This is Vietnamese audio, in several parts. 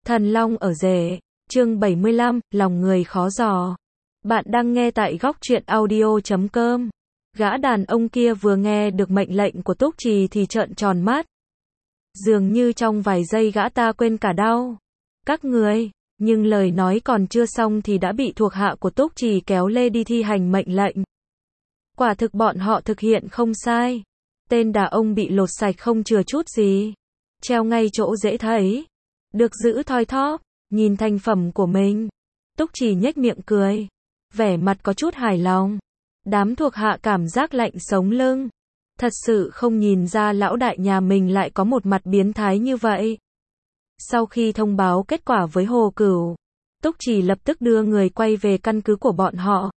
Thần Long ở rể, chương 75, lòng người khó dò. Bạn đang nghe tại góc truyện audio.com. Gã đàn ông kia vừa nghe được mệnh lệnh của Túc Trì thì trợn tròn mắt. Dường như trong vài giây gã ta quên cả đau. Các người, nhưng lời nói còn chưa xong thì đã bị thuộc hạ của Túc Trì kéo lê đi thi hành mệnh lệnh. Quả thực bọn họ thực hiện không sai. Tên đàn ông bị lột sạch không chừa chút gì. Treo ngay chỗ dễ thấy. Được giữ thoi thóp, nhìn thành phẩm của mình. Túc Trì nhếch miệng cười. Vẻ mặt có chút hài lòng. Đám thuộc hạ cảm giác lạnh sống lưng. Thật sự không nhìn ra lão đại nhà mình lại có một mặt biến thái như vậy. Sau khi thông báo kết quả với Hồ Cửu, Túc Trì lập tức đưa người quay về căn cứ của bọn họ.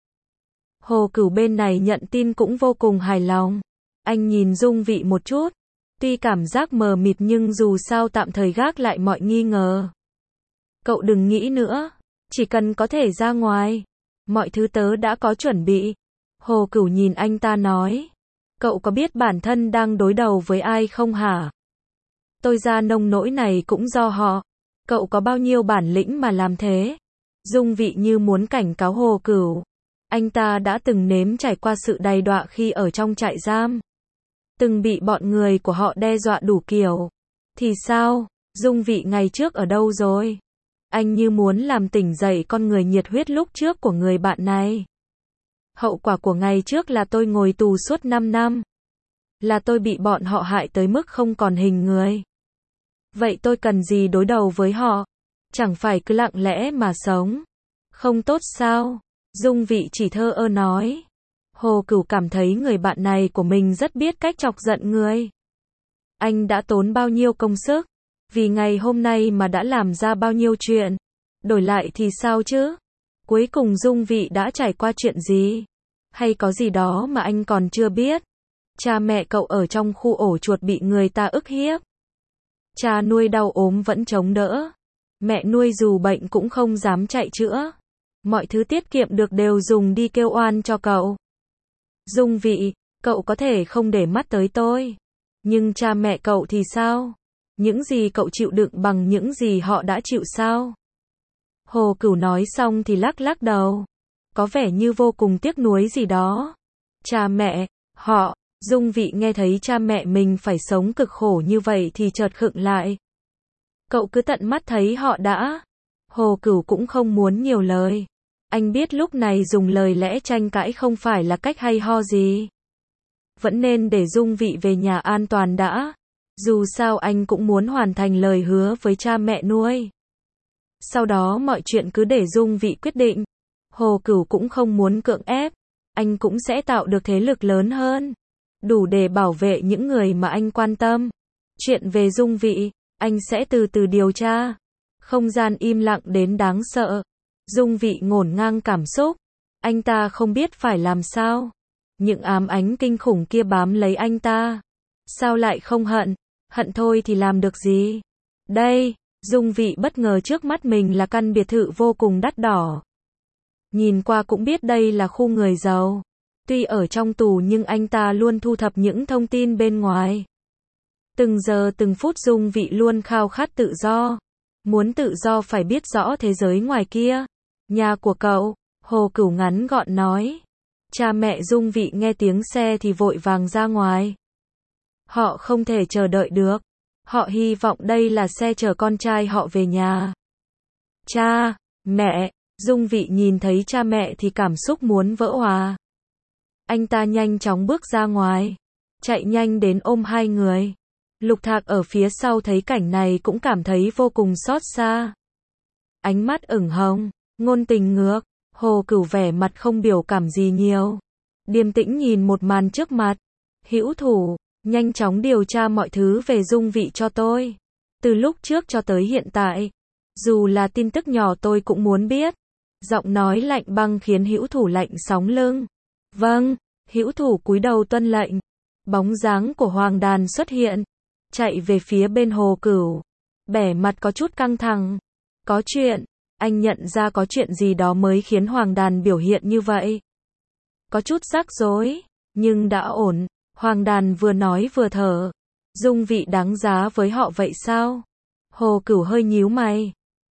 Hồ Cửu bên này nhận tin cũng vô cùng hài lòng. Anh nhìn Dung Vị một chút. Tuy cảm giác mờ mịt nhưng dù sao tạm thời gác lại mọi nghi ngờ. Cậu đừng nghĩ nữa. Chỉ cần có thể ra ngoài. Mọi thứ tớ đã có chuẩn bị. Hồ Cửu nhìn anh ta nói. Cậu có biết bản thân đang đối đầu với ai không hả? Tôi ra nông nỗi này cũng do họ. Cậu có bao nhiêu bản lĩnh mà làm thế? Dung Vị như muốn cảnh cáo Hồ Cửu. Anh ta đã từng nếm trải qua sự đầy đọa khi ở trong trại giam. Từng bị bọn người của họ đe dọa đủ kiểu. Thì sao? Dung Vị ngày trước ở đâu rồi? Anh như muốn làm tỉnh dậy con người nhiệt huyết lúc trước của người bạn này. Hậu quả của ngày trước là tôi ngồi tù suốt 5 năm. Là tôi bị bọn họ hại tới mức không còn hình người. Vậy tôi cần gì đối đầu với họ? Chẳng phải cứ lặng lẽ mà sống. Không tốt sao? Dung Vị chỉ thờ ơ nói. Hồ Cửu cảm thấy người bạn này của mình rất biết cách chọc giận người. Anh đã tốn bao nhiêu công sức, vì ngày hôm nay mà đã làm ra bao nhiêu chuyện. Đổi lại thì sao chứ? Cuối cùng Dung Vị đã trải qua chuyện gì? Hay có gì đó mà anh còn chưa biết? Cha mẹ cậu ở trong khu ổ chuột bị người ta ức hiếp. Cha nuôi đau ốm vẫn chống đỡ. Mẹ nuôi dù bệnh cũng không dám chạy chữa. Mọi thứ tiết kiệm được đều dùng đi kêu oan cho cậu. Dung Vị, cậu có thể không để mắt tới tôi. Nhưng cha mẹ cậu thì sao? Những gì cậu chịu đựng bằng những gì họ đã chịu sao? Hồ Cửu nói xong thì lắc lắc đầu. Có vẻ như vô cùng tiếc nuối gì đó. Cha mẹ, họ, Dung Vị nghe thấy cha mẹ mình phải sống cực khổ như vậy thì chợt khựng lại. Cậu cứ tận mắt thấy họ đã. Hồ Cửu cũng không muốn nhiều lời. Anh biết lúc này dùng lời lẽ tranh cãi không phải là cách hay ho gì. Vẫn nên để Dung Vị về nhà an toàn đã. Dù sao anh cũng muốn hoàn thành lời hứa với cha mẹ nuôi. Sau đó mọi chuyện cứ để Dung Vị quyết định. Hồ Cửu cũng không muốn cưỡng ép. Anh cũng sẽ tạo được thế lực lớn hơn. Đủ để bảo vệ những người mà anh quan tâm. Chuyện về Dung Vị, anh sẽ từ từ điều tra. Không gian im lặng đến đáng sợ. Dung Vị ngổn ngang cảm xúc. Anh ta không biết phải làm sao. Những ám ánh kinh khủng kia bám lấy anh ta. Sao lại không hận? Hận thôi thì làm được gì? Đây, Dung Vị bất ngờ trước mắt mình là căn biệt thự vô cùng đắt đỏ. Nhìn qua cũng biết đây là khu người giàu. Tuy ở trong tù nhưng anh ta luôn thu thập những thông tin bên ngoài. Từng giờ từng phút Dung Vị luôn khao khát tự do. Muốn tự do phải biết rõ thế giới ngoài kia. Nhà của cậu, Hồ Cửu ngắn gọn nói. Cha mẹ Dung Vị nghe tiếng xe thì vội vàng ra ngoài. Họ không thể chờ đợi được. Họ hy vọng đây là xe chở con trai họ về nhà. Cha, mẹ, Dung Vị nhìn thấy cha mẹ thì cảm xúc muốn vỡ hòa. Anh ta nhanh chóng bước ra ngoài. Chạy nhanh đến ôm hai người. Lục Thạc ở phía sau thấy cảnh này cũng cảm thấy vô cùng xót xa. Ánh mắt ửng hồng, ngôn tình ngược. Hồ Cửu vẻ mặt không biểu cảm gì nhiều. Điềm tĩnh nhìn một màn trước mặt. Hữu Thủ, nhanh chóng điều tra mọi thứ về Dung Vị cho tôi. Từ lúc trước cho tới hiện tại. Dù là tin tức nhỏ tôi cũng muốn biết. Giọng nói lạnh băng khiến Hữu Thủ lạnh sóng lưng. Vâng, Hữu Thủ cúi đầu tuân lệnh. Bóng dáng của Hoàng Đàn xuất hiện. Chạy về phía bên Hồ Cửu. Vẻ mặt có chút căng thẳng. Có chuyện. Anh nhận ra có chuyện gì đó mới khiến Hoàng Đàn biểu hiện như vậy. Có chút rắc rối, nhưng đã ổn. Hoàng Đàn vừa nói vừa thở. Dung Vị đáng giá với họ vậy sao? Hồ Cửu hơi nhíu mày.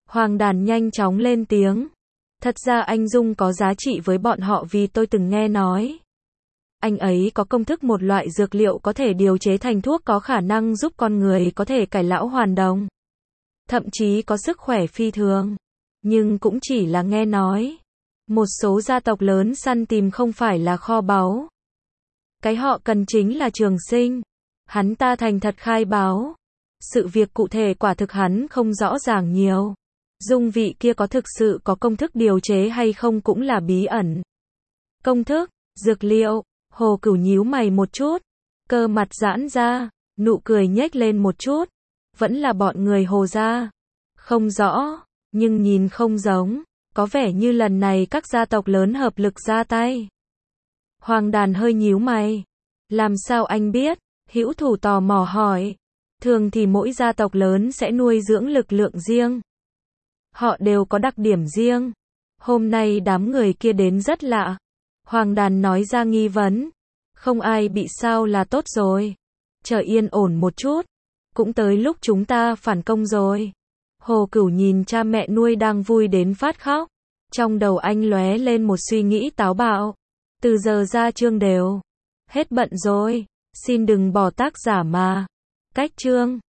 Hoàng Đàn nhanh chóng lên tiếng. Thật ra anh Dung có giá trị với bọn họ vì tôi từng nghe nói. Anh ấy có công thức một loại dược liệu có thể điều chế thành thuốc có khả năng giúp con người có thể cải lão hoàn đồng. Thậm chí có sức khỏe phi thường. Nhưng cũng chỉ là nghe nói. Một số gia tộc lớn săn tìm không phải là kho báu. Cái họ cần chính là trường sinh. Hắn ta thành thật khai báo. Sự việc cụ thể quả thực hắn không rõ ràng nhiều. Dung vị kia có thực sự có công thức điều chế hay không cũng là bí ẩn. Công thức, dược liệu, Hồ Cửu nhíu mày một chút. Cơ mặt giãn ra, nụ cười nhếch lên một chút. Vẫn là bọn người Hồ gia. Không rõ, nhưng nhìn không giống. Có vẻ như lần này các gia tộc lớn hợp lực ra tay. Hoàng Đàn hơi nhíu mày. Làm sao anh biết? Hữu Thủ tò mò hỏi. Thường thì mỗi gia tộc lớn sẽ nuôi dưỡng lực lượng riêng. Họ đều có đặc điểm riêng. Hôm nay đám người kia đến rất lạ. Hoàng Đàn nói ra nghi vấn. Không ai bị sao là tốt rồi. Chờ yên ổn một chút. Cũng tới lúc chúng ta phản công rồi. Hồ Cửu nhìn cha mẹ nuôi đang vui đến phát khóc. Trong đầu anh lóe lên một suy nghĩ táo bạo. Từ giờ ra chương đều. Hết bận rồi. Xin đừng bỏ tác giả mà. Cách chương.